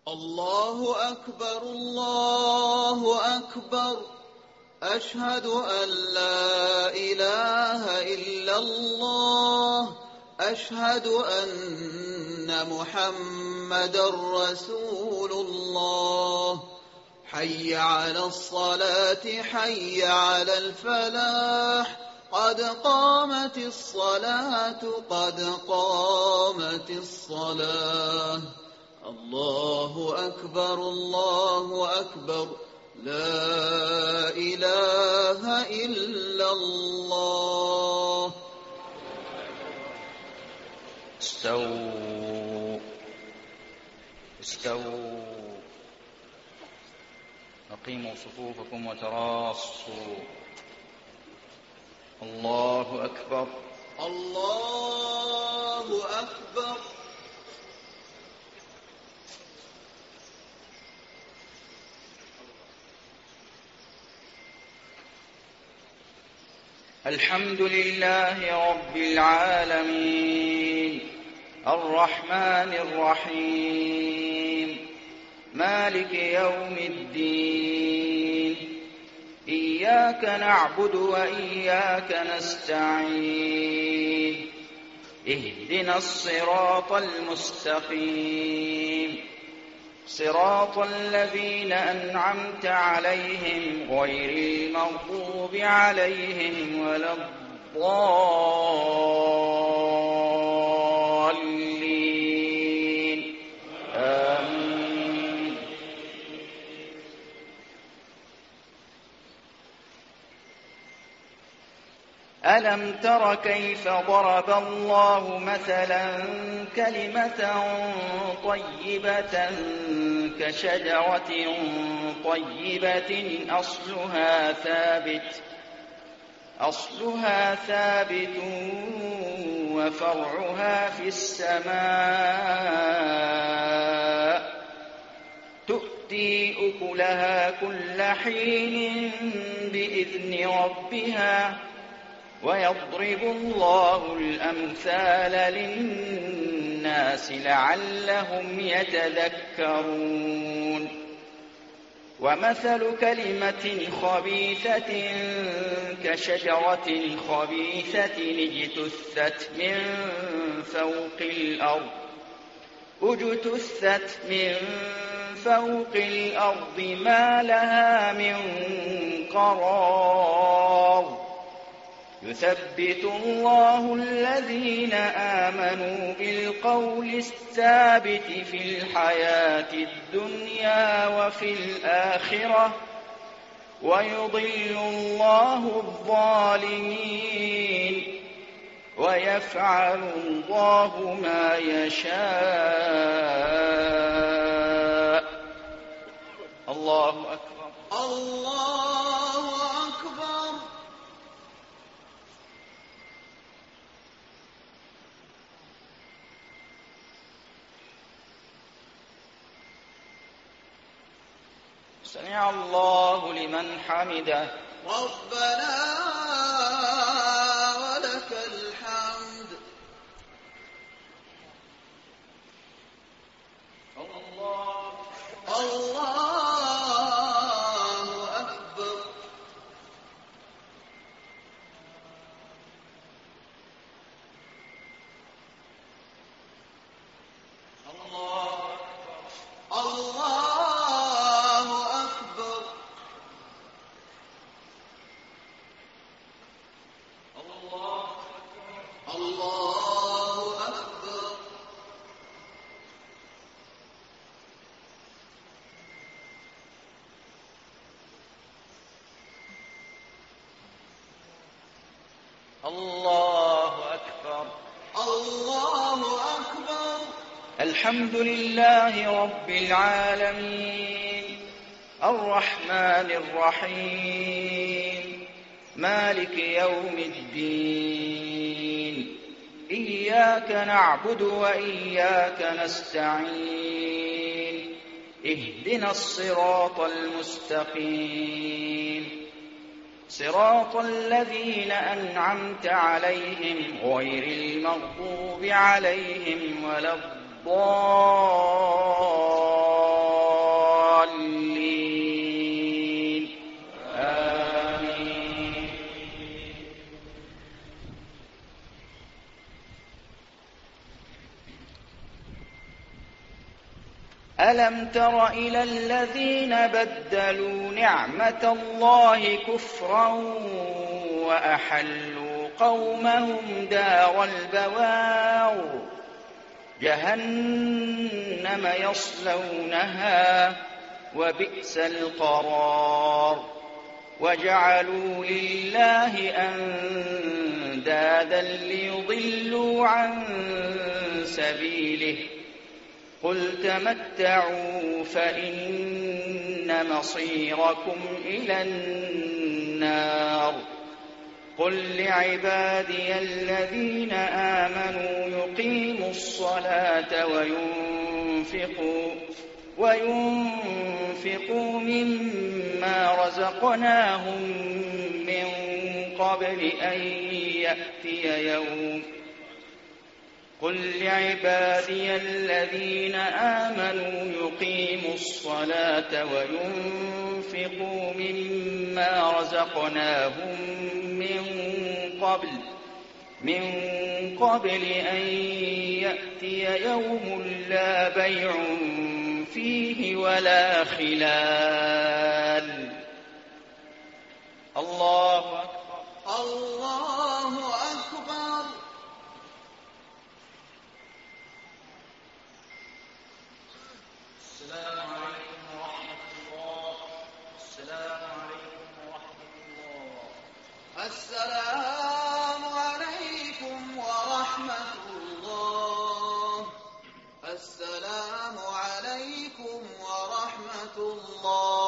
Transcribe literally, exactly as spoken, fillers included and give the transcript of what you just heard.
الله أكبر الله أكبر أشهد أن لا إله إلا الله أشهد أن محمدا رسول الله حي على الصلاة حي على الفلاح قد قامت الصلاة قد قامت الصلاة الله أكبر الله أكبر لا إله إلا الله. استووا استووا أقيموا صفوفكم وتراصوا. الله أكبر الله أكبر. الحمد لله رب العالمين الرحمن الرحيم مالك يوم الدين إياك نعبد وإياك نستعين اهدنا الصراط المستقيم صراط الذين أنعمت عليهم غير المغضوب عليهم ولا الضالين آمين. ألم تر كيف ضرب الله مثلا كلمة طيبة كشجرة طيبة أصلها ثابت أصلها ثابت وفرعها في السماء تؤتي أكلها كل حين بإذن ربها ويضرب الله الأمثال للناس لعلهم يتذكرون. ومثل كلمة خبيثة كشجرة خبيثة اجتثت من فوق الأرض اجتثت من فوق الأرض ما لها من قرار يثبت الله الذين آمنوا بالقول الثابت في الحياة الدنيا وفي الآخرة ويضل الله الظالمين ويفعل الله ما يشاء. الله أكبر الله أكبر. سمع الله لمن حمده ربنا ولك الحمد. الله الله أكبر. الله الله أكبر. الله الله أكبر. الله أكبر. الله أكبر. الحمد لله رب العالمين الرحمن الرحيم مالك يوم الدين إياك نعبد وإياك نستعين اهدنا الصراط المستقيم صراط الذين أنعمت عليهم غير المغضوب عليهم ولا الضالين ألم تر إلى الذين بدلوا نعمة الله كفرا وأحلوا قومهم دار البوار جهنم يصلونها وبئس القرار وجعلوا لله أندادا ليضلوا عن سبيله قل تمتعوا فإن مصيركم إلى النار قل لعبادي الذين آمنوا يقيموا الصلاة وينفقوا وينفقوا مما رزقناهم من قبل أن يأتي يوم قل لعبادي الذين آمنوا يقيموا الصلاة وينفقوا مما رزقناهم من قبل من قبل أن يأتي يوم لا بيع فيه ولا خلال. الله أكبر. الله أكبر. السلام عليكم ورحمة الله. السلام عليكم ورحمة الله. السلام عليكم ورحمة الله. السلام عليكم ورحمة الله.